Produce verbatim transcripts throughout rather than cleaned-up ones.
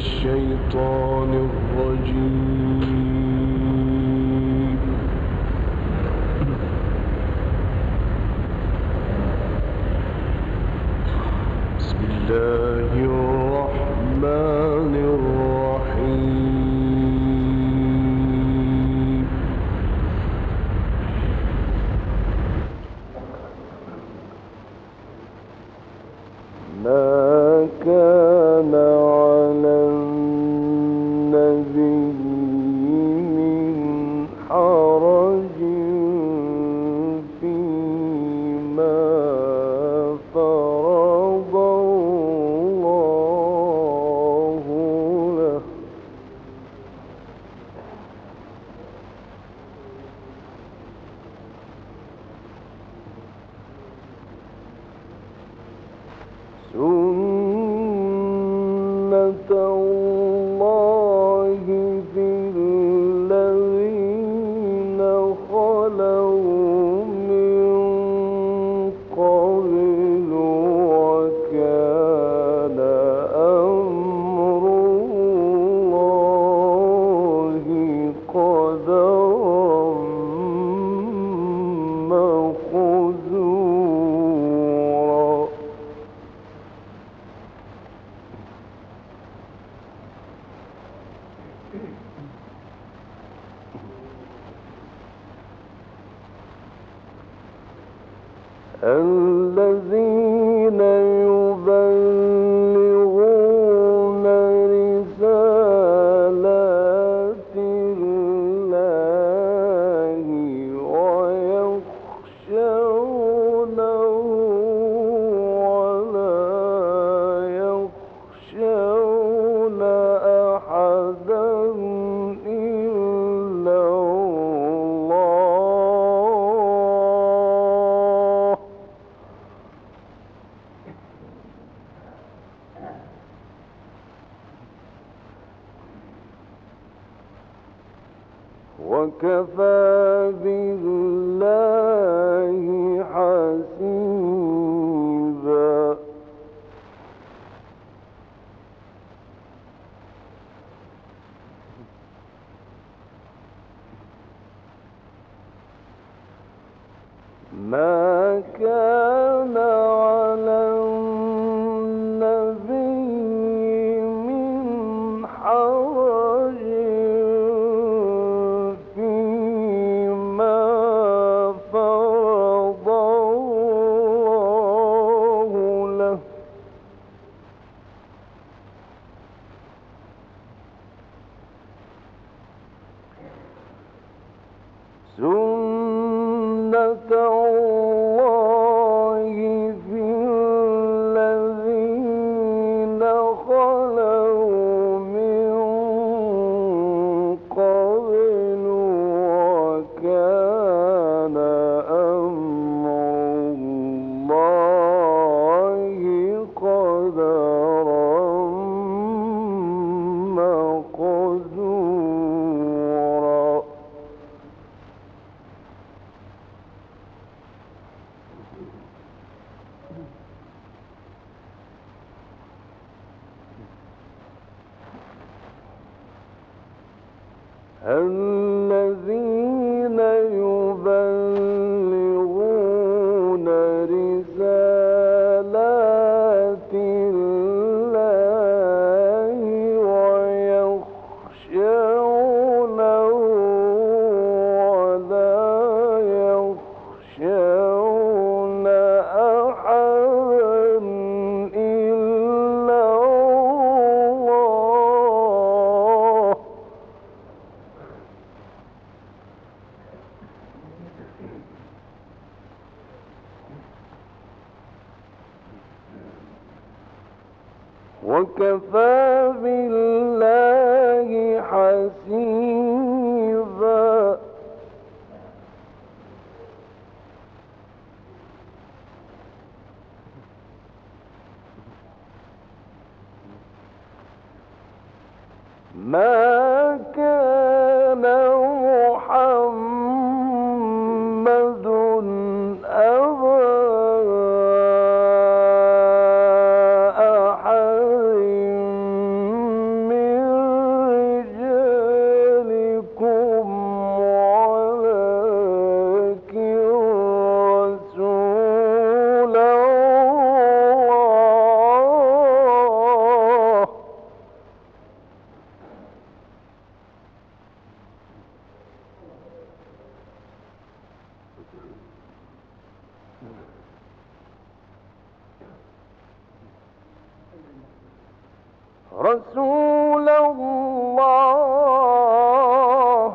الشيطان الرجيم. بسم الله الرحمن الرحيم. ما كان على النبي من حرج فيما فرض الله له، سنة الله في الذين خلوا من قبل، وكان أمر الله قدرا مقدورا. الذين يبلغون رسالات الله ويخشونه ولا يخشون أحدا إلا الله، وكفى بالله حسيبا. ما كان على النبي من حرج فيما فرض الله له، سنة الله في الذين خلوا من قبل، وكان أمر الله قدرا مقدورا. الذين يبلغون رسالات الله ويخشونه ولا يخشون أحدا إلا الله، وكفى بالله حسيبا. ما كان محمد أبا أحد رسول الله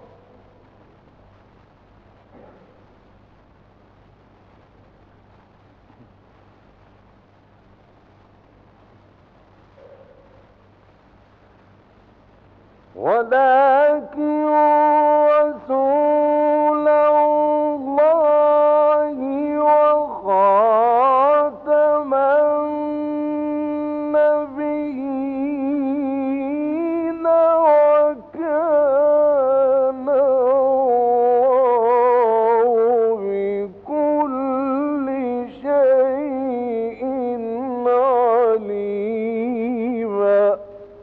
ولكن رسول الله وخاتم النبيين وكان الله بكل شيء عليما.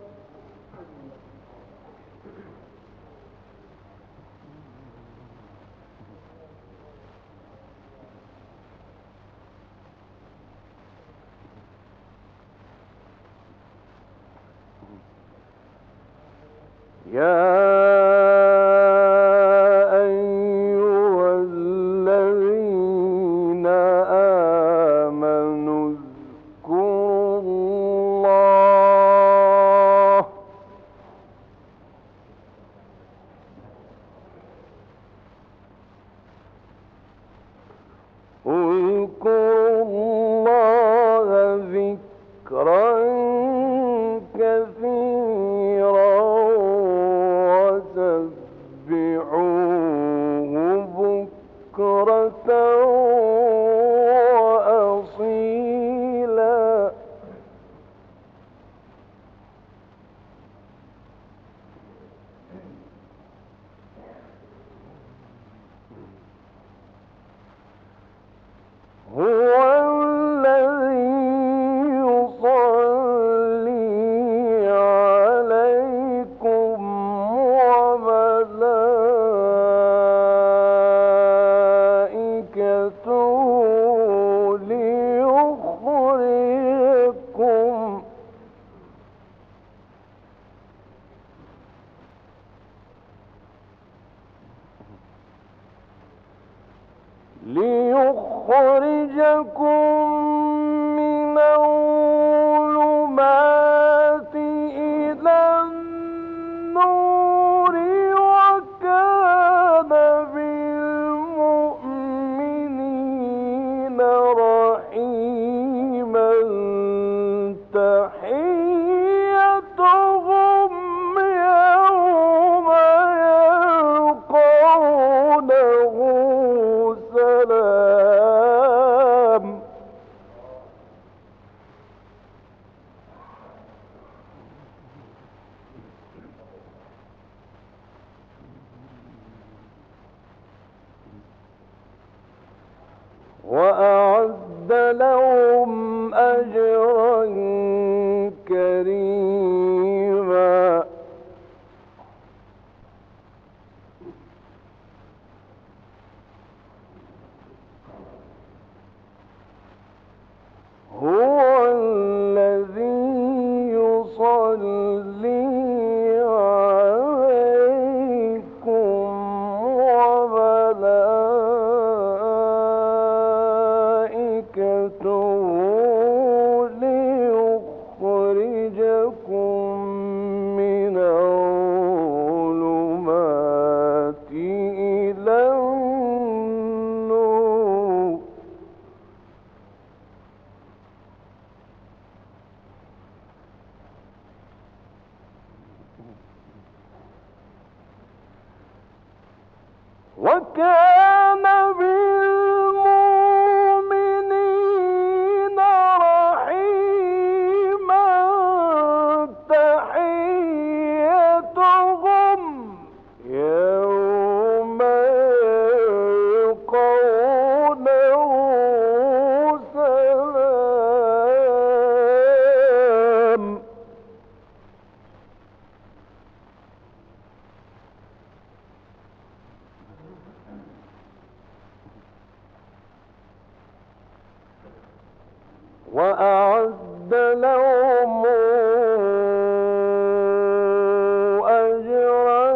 يا أيها الذين آمنوا اذكروا الله اذكروا الله ذكرا كثيرا وسبحوه بكرة وأصيلا. هو الذي يصلي عليكم وملائكته ليخرجكم ليخرجكم من الظلمات إلى النور وكان بالمؤمنين رحيما. تحيتهم يوم يلقونه سلام. وأعد لهم أجرا كريما. هو الذي يصلي عليكم وملائكته ليخرجكم من الظلمات إلى النور. وكان بالمؤمنين رحيما. تحيتهم يوم يلقونه سلام. وأعد لهم أجرا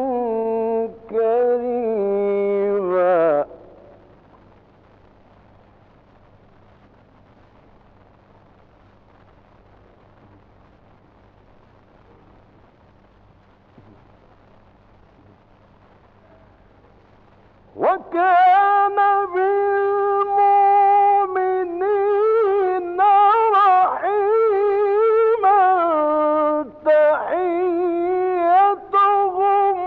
كريما. وكان بالمؤمنين رحيما تحيتهم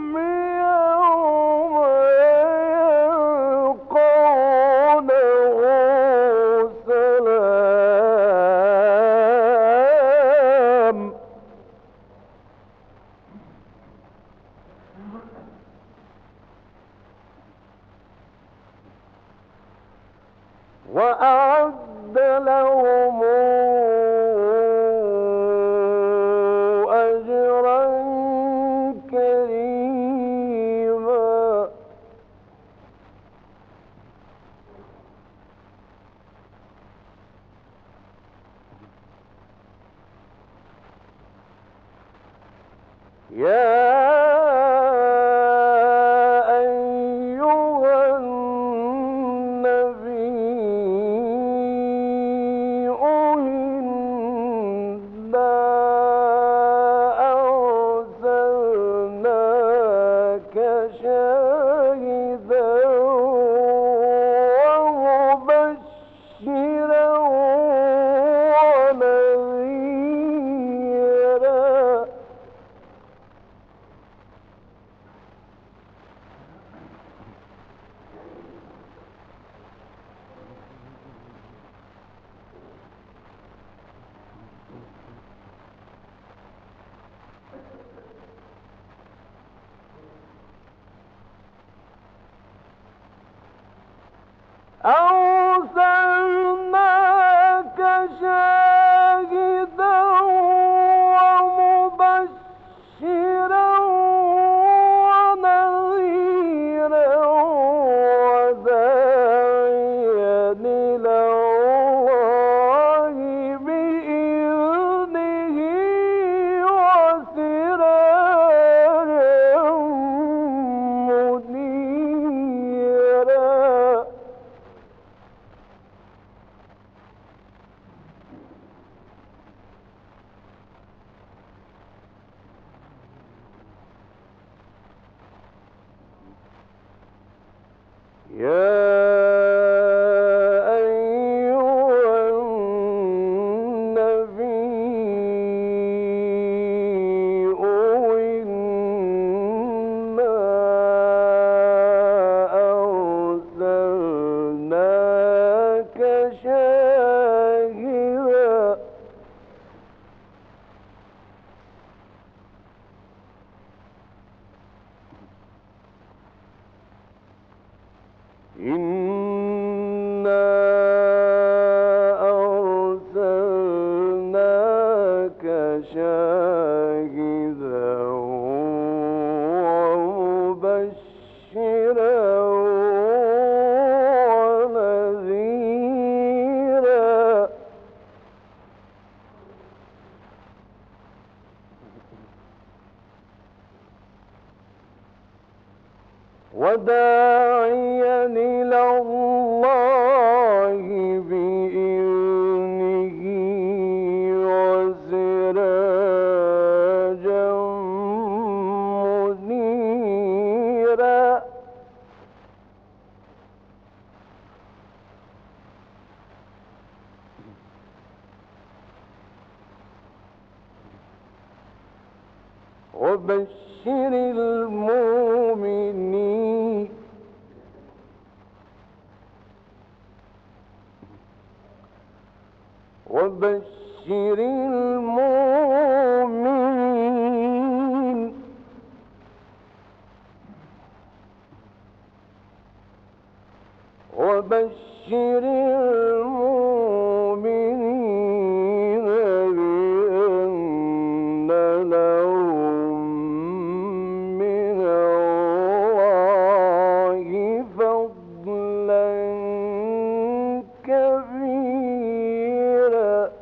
يوم يلقونه سلام. وأعد لهم أجرا كريما. يا أرسلناك شاهدا ومبشرا ونذيرا وداعيا إلى الله بإذنه وسراجا منيرا. يا أيها النبي إنا أرسلناك شاهدا إنا أرسلناك شاهدا ومبشرا ونذيرا. وداعيا إلى الله بإذنه وسراجا منيرا. وبشر المؤمنين وبشر المؤمنين وبشر المؤمنين بأن لهم من الله فضلا كبيرا.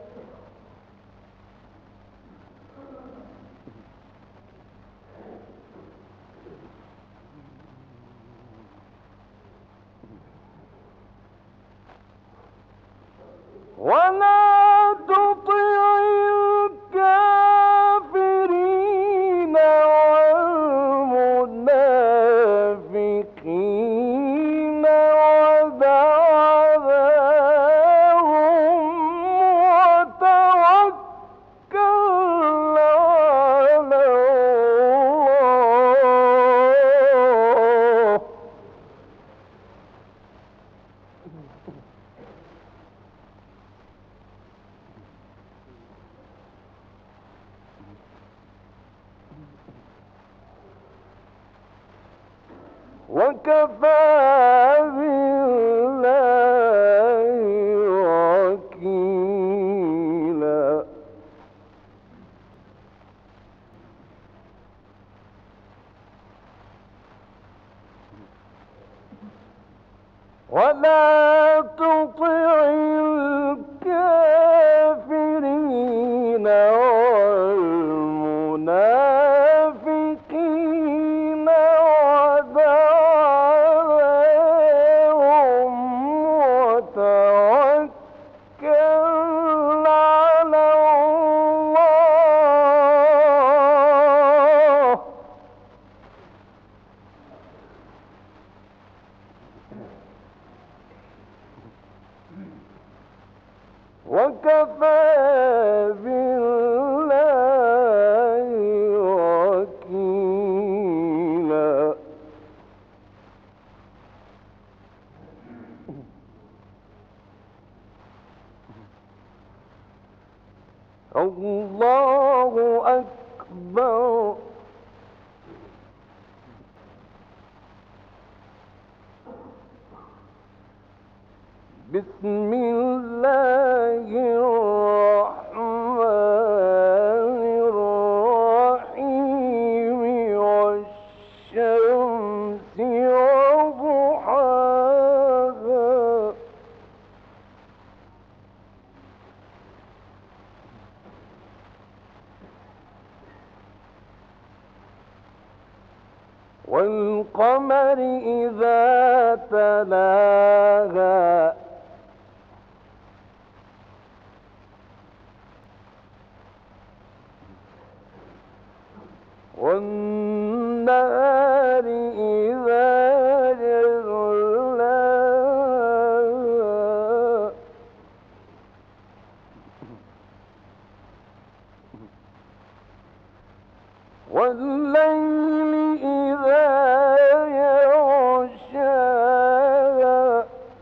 ولا تطع الكافرين والمنافقين وكفى بالله وكيلا. ولا تطع الكافرين والمنافقين ودع عليهم وتوكل على الله. وكفى بالله وكيلا. الله أكبر. بسم الله الرحمن الرحيم. والشمس وضحاها. والقمر إذا تلاها. والنهار إذا جلاها. والليل إذا يغشاها.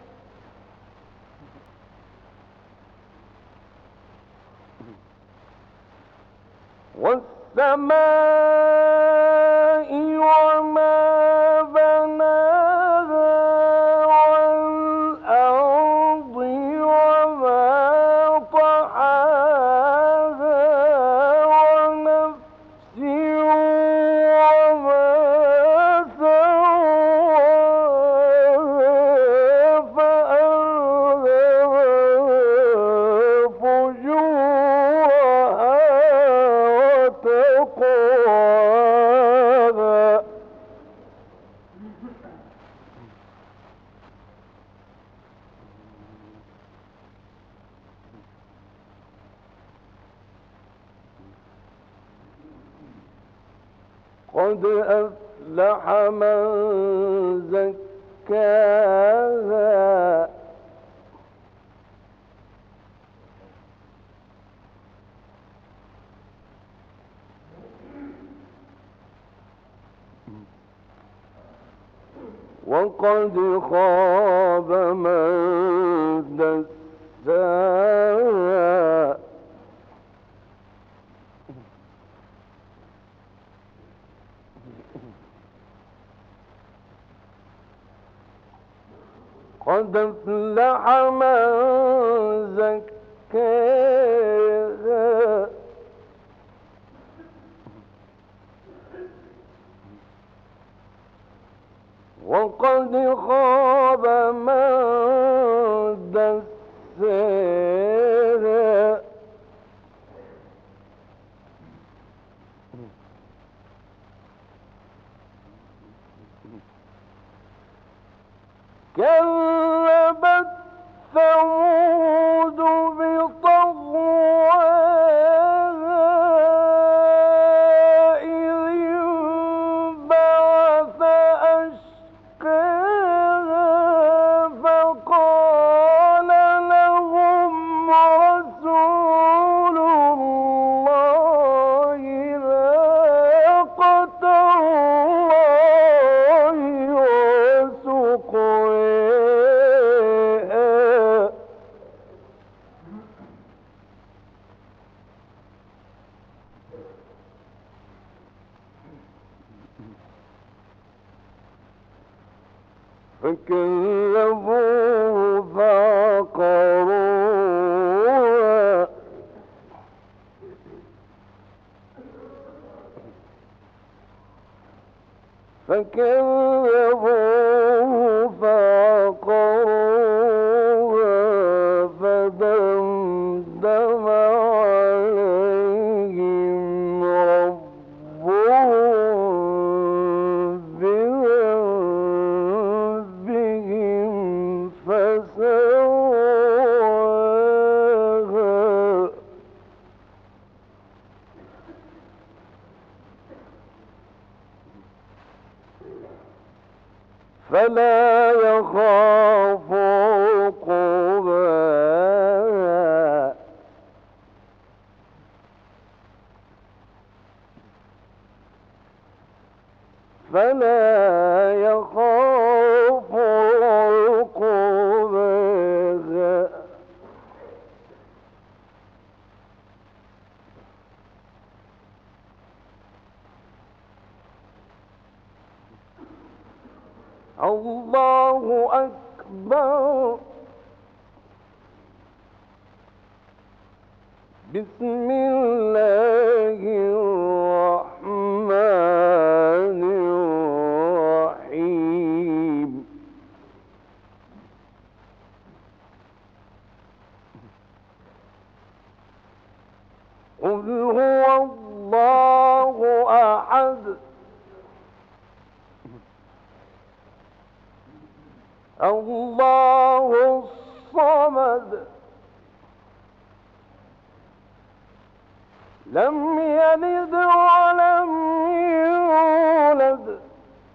والسماء وما بناها. والأرض وما طحاها. ونفس وما سواها فألهمها فجورها وتقواها. قد أفلح من زكاها. وقد خاب من دساها. قد أفلح من زكاها. وقد خاب من دساها. كذبت ثمود بطغواها. إذ انبعث أشقاها. فقال لهم رسول الله ناقة الله وسقياها. فكذبوه فعقروها فكذبوه فعقروها فدمدم عليهم ربهم بذنبهم فسواها فلا يخاف عقباها فلا يخاف عقباها الله أكبر. بسم الله الرحمن الرحيم. قل هو الله أحد الله الصمد لم يلد ولم يولد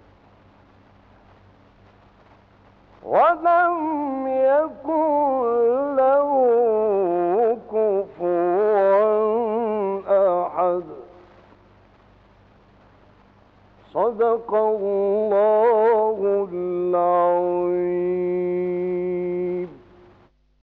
ولم يكن له كفوا أحد. صدق الله العظيم.